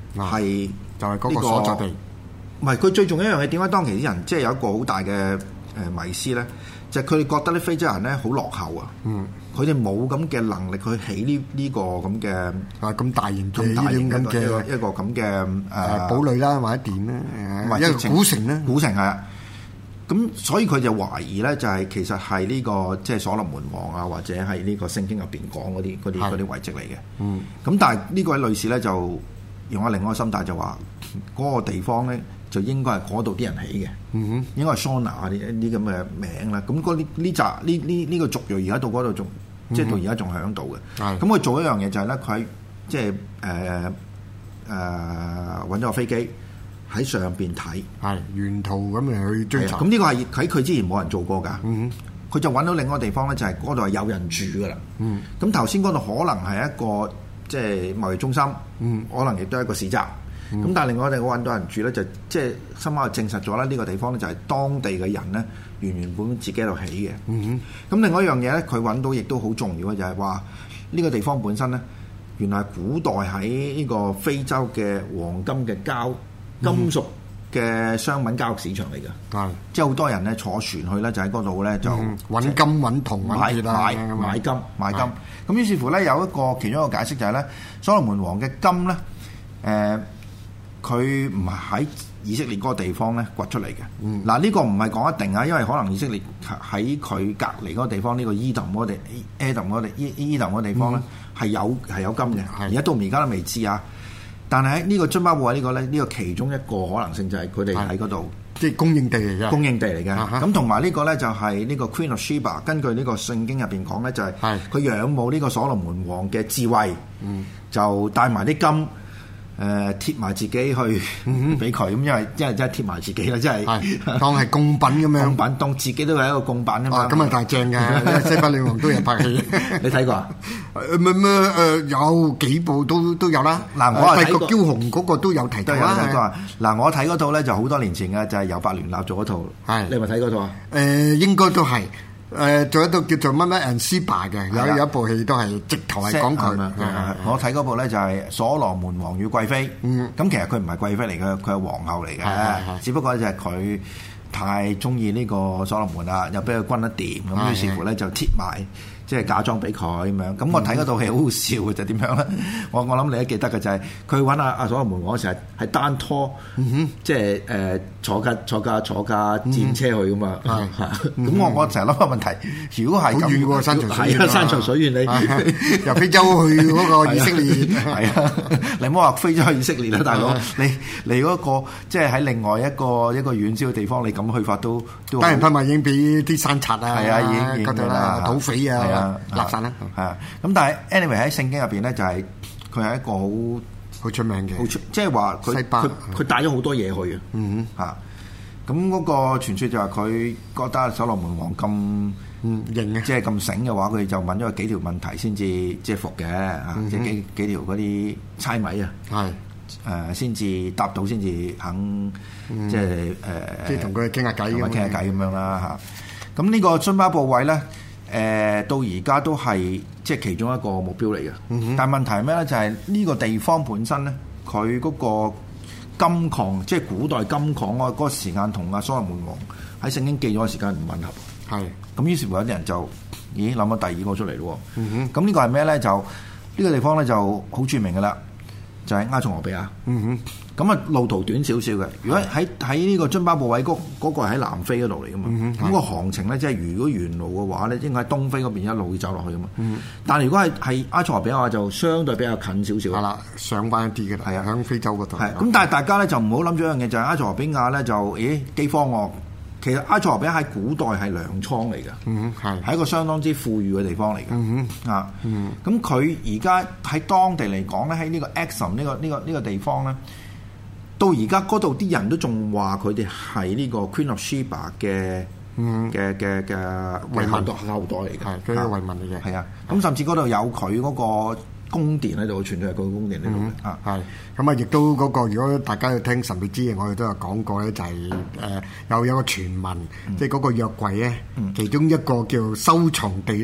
Speaker 6: 係
Speaker 7: 就係嗰個所在地。
Speaker 6: 唔係佢最重要一樣嘢，點解當其啲人即係有一個好大嘅誒迷思咧？就係佢哋覺得啲非洲人咧好落後啊！嗯，佢哋冇咁嘅能力去起呢呢個咁嘅
Speaker 7: 啊咁大型嘅
Speaker 6: 咁大型嘅
Speaker 7: 嘅
Speaker 6: 一個咁嘅誒
Speaker 7: 堡壘啦，或者點咧？一個古城咧，
Speaker 6: 古城係啊！咁所以佢就懷疑咧，就係其實係呢個即係所羅門王啊，或者係呢個聖經入邊講嗰啲嗰啲嗰啲遺跡嚟嘅。嗯，咁但係呢個位女士咧就用咗另外一個心態，就話嗰個地方咧就應該係嗰度啲人起嘅。嗯哼，應該係 Shona 啲啲咁嘅名啦。咁嗰啲呢扎呢呢呢個族裔而家到嗰度仲即係到而家仲喺度嘅。係咁佢做一樣嘢就係咧，佢喺即係誒誒揾咗個飛機。喺上邊睇，係
Speaker 7: 沿途咁樣去追查。
Speaker 6: 咁呢個係喺佢之前冇人做過㗎。嗯，佢就揾到另外一個地方咧，就係嗰度係有人住㗎啦。嗯，咁頭先嗰度可能係一個即係貿易中心。嗯，可能亦都係一個市集。咁、嗯、但係另外我哋我揾到人住咧，就即係深刻證實咗啦。呢個地方咧就係當地嘅人咧原原本自己喺度起嘅。嗯哼，咁另外一樣嘢咧，佢揾到亦都好重要嘅就係話呢個地方本身咧，原來係古代喺呢個非洲嘅黃金嘅交。金屬嘅商品交易市場嚟嘅，係、嗯、即係好多人咧坐船去咧，就喺嗰度咧就
Speaker 7: 揾金揾銅
Speaker 6: 買買買金買金。咁於是乎咧有一個其中一個解釋就係咧，所羅門王嘅金咧，誒佢唔係喺以色列嗰個地方咧掘出嚟嘅。嗱呢、嗯呢個唔係講一定啊，因為可能以色列喺佢隔離嗰個地方，呢、呢個伊甸嗰地 Adam 嗰地伊伊甸嗰地方咧係、嗯、有係有金嘅，而家到而家都未知啊。但係喺呢個津巴布韋呢個咧，呢、呢個其中一個可能性就係佢哋喺嗰度，
Speaker 7: 即係供應地嚟嘅，
Speaker 6: 供應地嚟嘅。咁同埋呢個咧就係呢個 Queen of Sheba，根據呢個聖經入邊講咧，就係佢仰慕呢個所羅門王嘅智慧，嗯、就帶埋啲金。誒、呃、貼埋自己去俾佢，咁因為因為真係貼埋自己啦，真係
Speaker 7: 當係供品咁樣，
Speaker 6: 供品當自己都係一個供品啊嘛。
Speaker 7: 咁啊大正㗎，西班牙王都有拍戲，
Speaker 6: 你睇過啊？
Speaker 7: 咩咩誒有幾部都都有啦。嗱、呃，我係睇過《驕雄》嗰個都有提到啦。
Speaker 6: 嗱，我睇嗰套咧就好多年前嘅，就係由百聯納做嗰套。係你係咪睇嗰套啊？
Speaker 7: 誒、呃，應該都係。誒，仲有一套叫做乜乜 and Sheba 嘅，有有一部戲都係直頭係講佢。
Speaker 6: 我睇嗰部咧就係《所羅門王與貴妃》。嗯，咁其實佢唔係貴妃嚟嘅，佢係皇后嚟嘅。只不過就係佢太中意呢個所羅門啦，又俾佢軍得掂，咁於是乎咧就貼埋。即係假裝俾佢咁樣，咁我睇嗰套戲好好笑嘅就點樣咧？我我諗你都記得嘅就係佢揾阿阿所羅門王嗰時係係單拖，嗯、哼即係誒、呃、坐架坐架坐架戰車去噶嘛。咁、嗯、我我成日諗個問題，如果係咁遠喎，山長水遠，山長水遠你
Speaker 7: 由非洲去嗰個以色列，
Speaker 6: 係啊，你唔好話非洲去以色列啦，大佬，你嚟嗰個即係喺另外一個一個遠少嘅地方，你咁去法都都
Speaker 7: 當然，佢已經俾啲山賊啊，
Speaker 6: 係啊，已經
Speaker 7: 嗰度啦，土匪啊。垃圾啦，
Speaker 6: 係啊！咁但係 anyway 喺聖經入邊咧，就係佢係一個好
Speaker 7: 好出名嘅，
Speaker 6: 好出即係話佢佢佢帶咗好多嘢去啊！嗯哼嚇，咁嗰個傳説就係佢覺得所羅門王咁
Speaker 7: 嗯型嘅，
Speaker 6: 即係咁醒嘅話，佢就問咗佢幾條問題先至即係服嘅嚇，即係幾幾條嗰啲猜謎啊，係誒先至答到，先至肯即係誒，
Speaker 7: 即係同佢傾下偈咁，
Speaker 6: 傾下偈咁樣啦嚇。咁呢個津巴布韋咧。誒、呃、到而家都係即係其中一個目標嚟嘅，嗯、哼但係問題係咩咧？就係、是、呢個地方本身咧，佢嗰個金礦，即係古代金礦嗰個時間同阿所羅門王喺聖經記咗嘅時間唔吻合，係咁是於是乎有啲人就咦諗咗第二個出嚟咯，咁、嗯、哼呢個係咩咧？就呢、呢個地方咧就好著名嘅啦，就係、是、埃塞俄比亞。嗯哼咁啊，路途短少少嘅。如果喺喺呢個津巴布韋嗰嗰個喺南非嗰度嚟噶嘛，咁、嗯、哼個航程咧，即係如果沿路嘅話咧，應該喺東非嗰邊一路會走落去噶嘛。嗯、但係如果係係埃塞俄比亞就相對比較近少少。係啦，
Speaker 7: 上翻一啲嘅，係啊，喺非洲嗰度。
Speaker 6: 係咁，但係大家咧就唔好諗住一樣嘢，就係、是、埃塞俄比亞咧就咦饑荒喎。其實埃塞俄比亞喺古代係糧倉嚟嘅，嗯係，係一個相當之富裕嘅地方嚟嘅，嗯哼啊，嗯，咁佢而家喺當地嚟講咧，喺呢個 Exum 呢個呢個呢個地方咧。到而家嗰度啲人都仲話佢哋係呢個 Queen of Sheba 嘅嘅嘅嘅遺民後代嚟嘅，
Speaker 7: 係佢嘅遺民嚟嘅，
Speaker 6: 係啊。咁甚至嗰度有佢嗰個宮殿喺度，傳咗係佢宮殿喺度啊。係
Speaker 7: 咁啊，亦都嗰個如果大家要聽神秘之夜，我哋都有講過咧，就係誒有有個傳聞，即係嗰個約櫃咧，其中一個叫收藏地咧，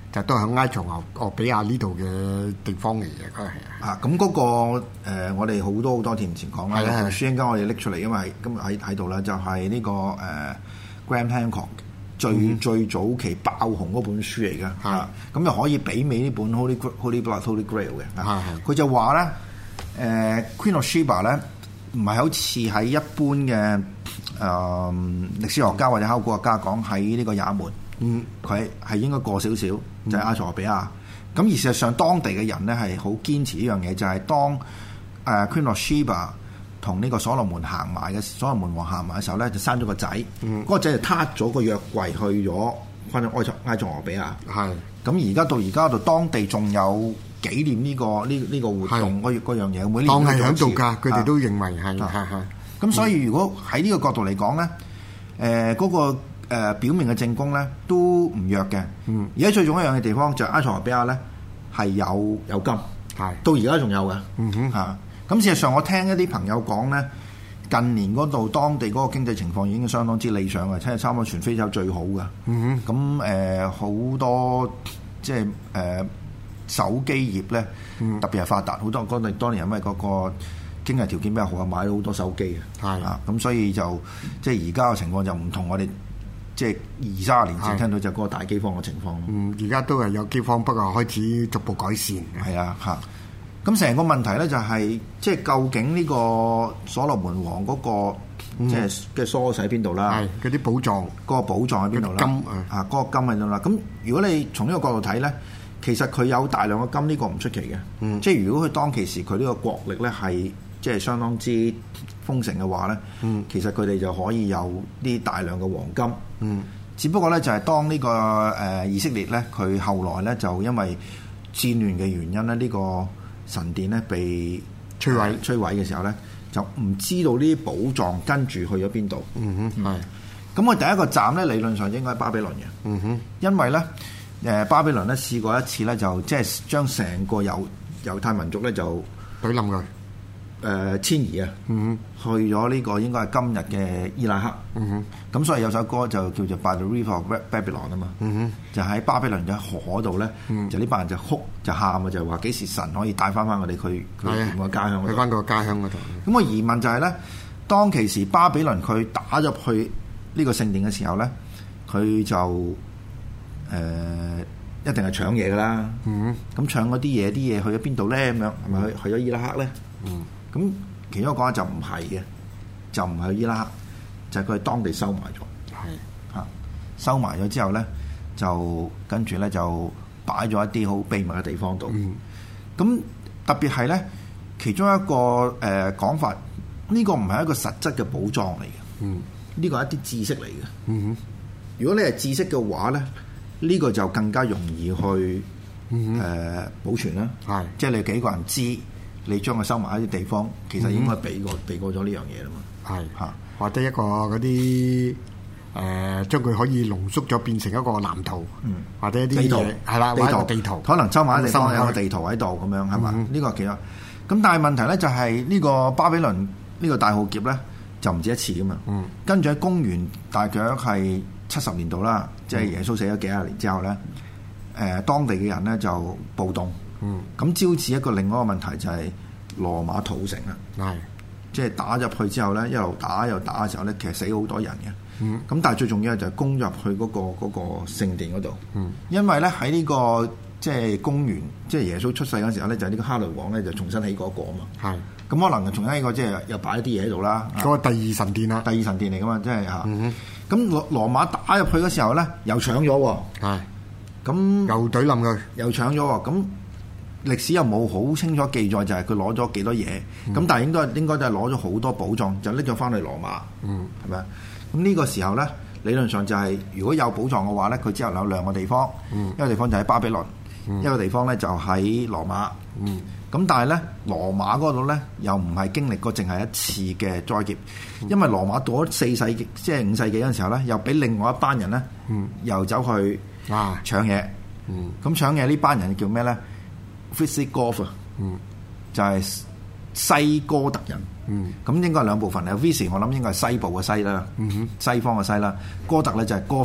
Speaker 7: 就都喺埃塞俄俄比亞呢度嘅地方嚟嘅，佢係
Speaker 6: 啊。咁嗰、嗰個、呃、我哋好多好多年前講啦，書應該我哋拎出嚟，因為今日喺喺度啦，就係、是、呢、呢個誒、呃、Graham Hancock 最、嗯、最早期爆紅嗰本書嚟嘅，嚇咁就可以媲美呢本 Holy Holy Blood Holy Grail 嘅，佢就話咧誒 Queen of Sheba 咧唔係好似喺一般嘅誒、呃、歷史學家或者考古學家講喺呢個也門。嗯，佢係應該過少少，就係、是、埃塞俄比亞。咁、嗯、而事實上，當地嘅人咧係好堅持呢樣嘢，就係、是、當誒、呃、Queen of Sheba 同呢個所羅門行埋嘅所羅門王行埋嘅時候咧，就生咗個仔。嗰、嗯、個仔就撻咗個約櫃去咗翻咗埃塞埃塞俄比亞。係。咁而家到而家度，當地仲有紀念呢、這個呢呢、這個活動嗰嗰樣嘢，每年
Speaker 7: 當係喺度㗎，佢哋都認為係係係。
Speaker 6: 咁所以如果喺呢個角度嚟講咧，誒、呃、嗰、那個。誒、呃、表面嘅證供咧都唔弱嘅，嗯，而家最重要一樣嘅地方就係埃塞俄比亞咧係有有金，係到而家仲有嘅，嗯哼嚇。咁、啊、事實上我聽一啲朋友講咧，近年嗰度當地嗰個經濟情況已經相當之理想嘅，即係差唔多全非洲最好嘅，嗯哼。咁誒好多即係誒、呃、手機業咧、嗯，特別係發達，好多嗰陣當年因為嗰個經濟條件比較好啊，買咗好多手機嘅，係啊，咁所以就即係而家嘅情況就唔同我哋。即係二三十年前聽到就嗰個大饑荒嘅情況。
Speaker 7: 嗯，而家都係有饑荒，不過開始逐步改善。
Speaker 6: 係啊，嚇。咁成個問題咧就係、是，即係究竟呢個所羅門王嗰、那個、嗯、即係嘅梳洗喺邊度啦？
Speaker 7: 係嗰啲寶藏，
Speaker 6: 嗰、那個寶藏喺邊度啦？金啊，嗰、那個金喺度啦。咁如果你從呢個角度睇咧，其實佢有大量嘅金，呢、這個唔出奇嘅。嗯，即係如果佢當其時佢呢個國力咧係即係相當之豐盛嘅話咧，嗯，其實佢哋就可以有啲大量嘅黃金。嗯，只不過咧就係、是、當呢、這個誒、呃、以色列咧，佢後來咧就因為戰亂嘅原因咧，呢、這個神殿咧被摧毀摧毀嘅時候咧，就唔知道呢啲寶藏跟住去咗邊度。嗯哼，係。咁我第一個站咧理論上應該係巴比倫嘅。嗯哼，因為咧誒、呃、巴比倫咧試過一次咧，就即係將成個猶猶太民族咧就
Speaker 7: 懟冧佢。
Speaker 6: 誒、呃、遷移啊，嗯、去咗呢個應該係今日嘅伊拉克。嗯咁所以有首歌就叫做 By the River of Babylon 啊嘛。嗯就喺巴比倫嘅河度咧、嗯，就呢班人就哭就喊啊，就話幾時神可以帶翻翻我哋去佢原個家鄉，去
Speaker 7: 翻個家鄉嗰度。
Speaker 6: 咁個疑問就係、是、咧，當其時巴比倫佢打入去呢個聖殿嘅時候咧，佢就誒、呃、一定係搶嘢噶啦。嗯咁搶嗰啲嘢，啲嘢去咗邊度咧？咁樣係咪去去咗伊拉克咧？嗯。咁其中一個講就唔係嘅，就唔係伊拉克，就係佢喺當地收埋咗。係嚇，收埋咗之後咧，就跟住咧就擺咗一啲好秘密嘅地方度。咁、嗯、特別係咧，其中一個誒、呃、講法，呢、這個唔係一個實質嘅寶藏嚟嘅。嗯，呢、這個係一啲知識嚟嘅。嗯，如果你係知識嘅話咧，呢、這個就更加容易去誒、嗯呃、保存啦。係，即係你幾個人知。你將佢收埋喺啲地方，其實應該避過、嗯、避過咗呢樣嘢啦嘛。係嚇，或者一個嗰啲誒，將佢可以濃縮咗變成一個藍圖，嗯、或者一啲地圖係啦，地圖地圖，可能收埋喺地方有個地圖喺度咁樣係嘛？呢、嗯這個其實咁，但係問題咧就係呢個巴比倫呢個大浩劫咧就唔止一次噶嘛。嗯，跟住喺公元大約係七十年度啦，即、嗯、係、就是、耶穌死咗幾廿年之後咧，誒、呃、當地嘅人咧就暴動。嗯，咁招致一個另外一個問題就係羅馬屠城啦，係即係打入去之後咧，一路打又打嘅時候咧，其實死好多人嘅。嗯，咁但係最重要就係攻入去嗰、那個嗰、那個聖殿嗰度。嗯，因為咧喺呢、這個即係公元即係、就是、耶穌出世嗰時候咧，就係、是、呢個哈雷王咧就重新起過一個啊嘛。係，咁可能重新起過即係又擺一啲嘢喺度啦。嗰、那個第二神殿啦，第二神殿嚟噶嘛，即係嚇。嗯，咁羅羅馬打入去嗰時候咧，又搶咗喎。係，咁又懟冧佢，又搶咗喎。咁歷史又冇好清楚記載，就係佢攞咗幾多嘢，咁、嗯、但係應該應該都係攞咗好多寶藏，就拎咗翻去羅馬，嗯，係咪啊？咁呢個時候咧，理論上就係、是、如果有寶藏嘅話咧，佢之後有兩個地方，嗯、一個地方就喺巴比倫、嗯，一個地方咧就喺羅馬，咁、嗯、但係咧羅馬嗰度咧又唔係經歷過淨係一次嘅災劫、嗯，因為羅馬到咗四世紀，即係五世紀嗰陣時候咧，又俾另外一班人咧、嗯，又走去搶嘢，咁、嗯、搶嘢呢班人叫咩咧？Visigoth 啊，嗯，就係、是、西哥特人，嗯，咁應該係兩部分啊。Vis 我諗應該係西部嘅西啦，嗯哼，西方嘅西啦。哥特咧就係 Gothic，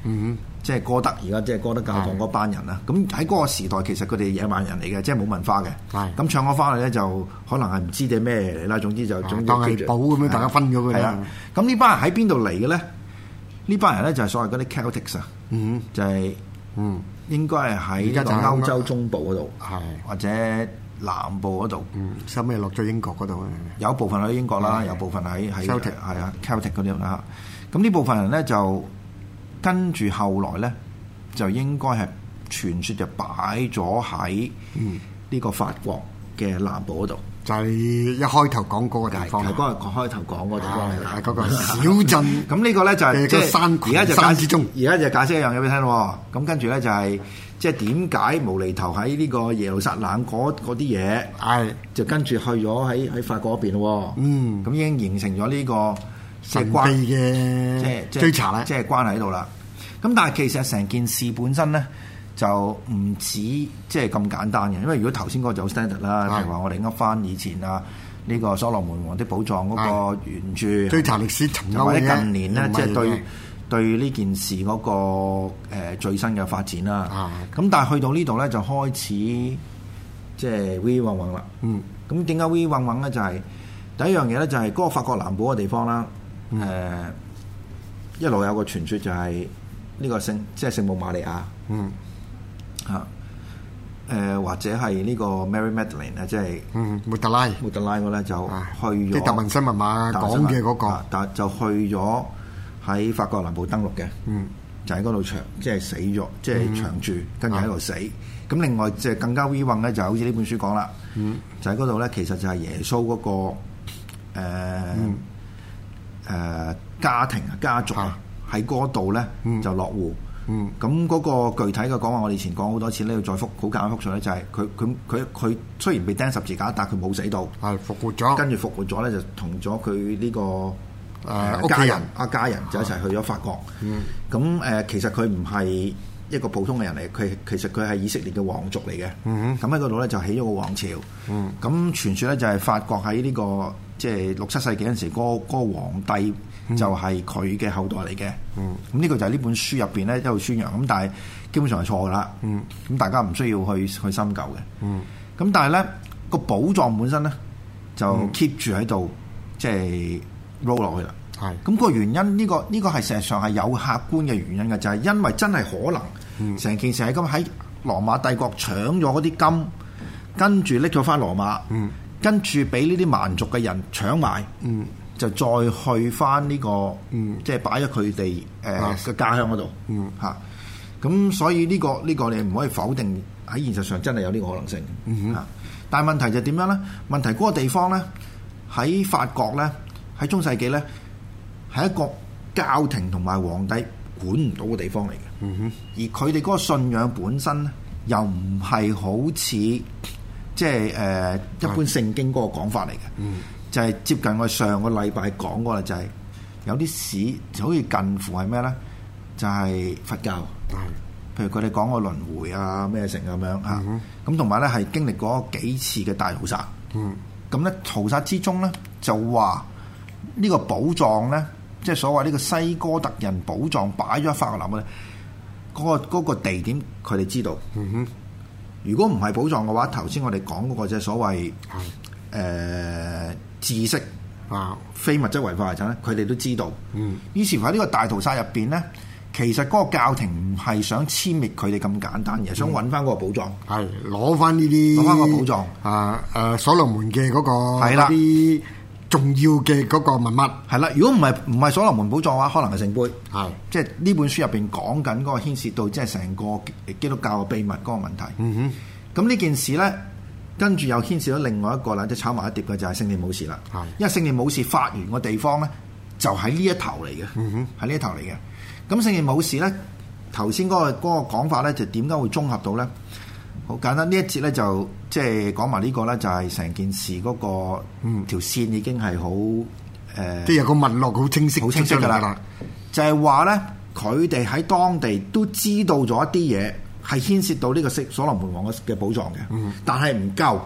Speaker 7: 嗯
Speaker 6: 即係哥德而家即係哥德教堂嗰班人啦。咁喺嗰個時代其實佢哋野蠻人嚟嘅，即係冇文化嘅。
Speaker 7: 係
Speaker 6: 咁唱咗翻嚟咧，就可能係唔知啲咩嚟啦。總之就總之
Speaker 7: 當係寶咁樣，大家分咗佢
Speaker 6: 係啦。咁呢班人喺邊度嚟嘅咧？呢班人咧就係所謂嗰啲 Celtics 啊，
Speaker 7: 嗯
Speaker 6: 就係
Speaker 7: 嗯
Speaker 6: 應該係喺呢個歐洲中部嗰度，或者南部嗰度。
Speaker 7: 嗯，收尾落咗英國嗰度啊。
Speaker 6: 有部分喺英國啦，有部分喺喺係啊 Celtic 嗰啲啦。咁呢部分人咧就跟住後來咧，就應該係傳説就擺咗喺呢個法國嘅南部嗰度。
Speaker 7: 就係一開頭講嗰個地方，
Speaker 6: 係嗰個開頭講嗰個地方嚟
Speaker 7: 係嗰個小鎮。
Speaker 6: 咁呢個咧就係即係
Speaker 7: 山
Speaker 6: 而家就
Speaker 7: 山之中，
Speaker 6: 而家就解釋一樣嘢俾你聽咯。咁跟住咧就係即係點解無厘頭喺呢個耶路撒冷嗰嗰啲嘢，係就跟住去咗喺喺法國嗰邊咯。嗯，咁已經形成咗呢個
Speaker 7: 神秘嘅
Speaker 6: 即係
Speaker 7: 追查咧，
Speaker 6: 即係關係喺度啦。咁但係其實成件事本身咧，就唔止即係咁簡單嘅，因為如果頭先嗰個就 standard 啦，譬如話我哋噏翻以前啊呢個所羅門王的寶藏嗰個原著
Speaker 7: 追查歷史尋幽嘅，
Speaker 6: 或者近年咧即係對對呢件事嗰個誒最新嘅發展啦。咁但係去到呢度咧就開始即係 we 揾揾啦。嗯，咁點解 we 揾揾咧？就係第一樣嘢咧，就係嗰個法國南部嘅地方啦。誒一路有個傳說就係呢個聖即係聖母瑪利亞。嗯。嚇，誒、呃、或者係呢個 Mary Magdalene 啊，即係
Speaker 7: 嗯抹特拉，
Speaker 6: 抹特拉嗰咧就去咗，
Speaker 7: 即係達文西密碼講嘅嗰個，
Speaker 6: 但就去咗喺法國南部登陸嘅，嗯，就喺嗰度長，即係死咗，即係長住，跟住喺度死。咁、嗯、另外即係更加 we 運咧，就好似呢本書講啦，嗯，就喺嗰度咧，其實就係耶穌嗰、那個誒、呃嗯呃、家庭啊家族啊喺嗰度咧就落戶。嗯，咁嗰個具體嘅講話，我哋以前講好多次咧，要再復好簡單復述咧，就係佢佢佢佢雖然被釘十字架，但係佢冇死到，
Speaker 7: 係復活咗，
Speaker 6: 跟住復活咗咧，就同咗佢呢個誒、呃、
Speaker 7: 屋企人
Speaker 6: 一家人就一齊去咗法國。嗯，咁誒、呃、其實佢唔係一個普通嘅人嚟，佢其實佢係以色列嘅皇族嚟嘅。嗯哼，咁喺嗰度咧就起咗個王朝。嗯，咁傳説咧就係法國喺呢、這個即係六七世紀嗰陣時，嗰、那、嗰個皇帝。就係佢嘅後代嚟嘅，嗯，咁呢個就係呢本書入邊咧一路宣揚，咁但係基本上係錯噶啦，嗯，咁大家唔需要去去深究嘅，嗯，咁但係咧個寶藏本身咧就 keep 住喺度，即係 roll 落去啦，係，咁個原因呢、呢個呢、呢個係事實上係有客觀嘅原因嘅，就係、是、因為真係可能成、嗯、件事係咁喺羅馬帝國搶咗嗰啲金，跟住拎咗翻羅馬，嗯，跟住俾呢啲蠻族嘅人搶埋，嗯。就再去翻呢、這個，嗯、即係擺咗佢哋誒嘅家鄉嗰度，嚇、嗯。咁、啊、所以呢、這個呢、這個你唔可以否定喺現實上真係有呢個可能性，嚇、嗯啊。但係問題就點樣咧？問題嗰個地方咧喺法國咧喺中世紀咧係一個教廷同埋皇帝管唔到嘅地方嚟嘅，嗯、哼而佢哋嗰個信仰本身咧又唔係好似即係誒、呃、一般聖經嗰個講法嚟嘅。嗯就係接近我上個禮拜講過啦，就係、是、有啲史就好似近乎係咩咧？就係、是、佛教，譬如佢哋講個輪迴啊咩成咁樣嚇，咁同埋咧係經歷過幾次嘅大屠殺，咁咧、嗯、屠殺之中咧就話呢個寶藏咧，即係所謂呢個西哥特人寶藏擺咗喺法國南部咧，嗰、那個嗰、那個地點佢哋知道。嗯、哼如果唔係寶藏嘅話，頭先我哋講嗰個就係所謂誒。嗯呃知識啊，非物質遺化遺產咧，佢哋都知道。嗯，於是乎喺呢個大屠殺入邊咧，其實嗰個教廷唔係想殲滅佢哋咁簡單，而係想揾翻嗰個寶藏，係
Speaker 7: 攞翻呢啲，
Speaker 6: 攞翻個寶藏
Speaker 7: 啊！誒，所羅門嘅嗰個係啦，啲重要嘅嗰個文物
Speaker 6: 係啦。如果唔係唔係所羅門寶藏嘅話，可能係聖杯，係即係呢本書入邊講緊嗰個牽涉到即係成個基督教嘅秘密嗰個問題。嗯哼，咁呢件事咧。跟住又牽涉到另外一個啦，即係炒埋一碟嘅就係聖殿武士啦。係，因為聖殿武士發源個地方咧，就喺呢一頭嚟嘅，喺呢、嗯、哼一頭嚟嘅。咁聖殿武士咧，頭先嗰個嗰、嗰個講法咧，就點解會綜合到咧？好簡單，呢一節咧就即係講埋呢個咧，就係成件事嗰、嗰個嗯條線已經係好誒，
Speaker 7: 即係有個脈絡好清晰，
Speaker 6: 好清晰㗎啦。就係話咧，佢哋喺當地都知道咗一啲嘢。係牽涉到呢個所羅門王嘅寶藏嘅，嗯、但係唔夠，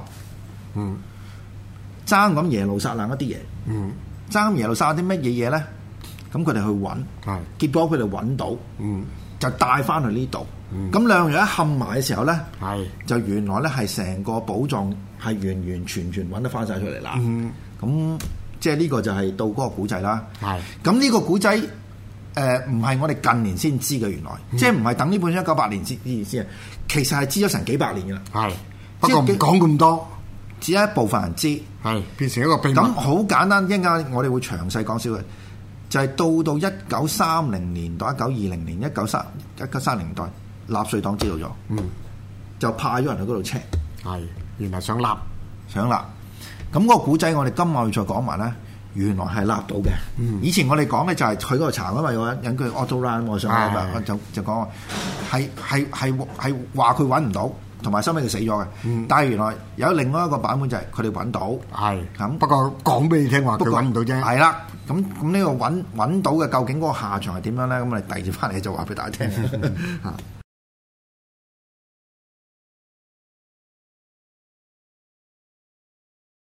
Speaker 6: 爭咁、嗯、耶路撒冷一啲嘢，爭、嗯、耶路撒冷啲乜嘢嘢咧？咁佢哋去揾，是結果佢哋揾到， 就帶翻去呢度。咁、嗯、兩樣一冚埋嘅時候咧，
Speaker 7: 係
Speaker 6: 就原來咧係成個寶藏係完完全全揾得翻晒出嚟啦。咁、嗯、即係呢個就係到嗰個古仔啦。係咁呢個古仔誒唔係我哋近年先知嘅，原來、嗯、即係唔係等呢本書一九八年先知先啊，其實係知咗成幾百年嘅啦。係不過唔講咁多，只有一部分人知，係變成一個秘密。咁好簡單，一陣間我哋會詳細講少嘅。就係、是、到到一九三零年代、一九二零年、一九三一九三零年代，納粹黨知道咗，嗯，就派咗人去嗰度 check，係原來想立，想立。咁嗰個古仔我哋今日再講埋咧，原來係立到嘅。嗯，以前我哋講嘅就係佢嗰個查，因為有引句 Otto Rahn 我上講嘛，就就講係係係係話佢揾唔到，同埋收尾佢死咗嘅。嗯，但係原來有另外一個版本就係佢哋揾到，係咁。不過講俾你聽話，佢揾唔到啫。係啦。咁咁呢個揾揾到嘅究竟嗰個下場係點樣咧？咁我哋第二節翻嚟就話俾大家聽。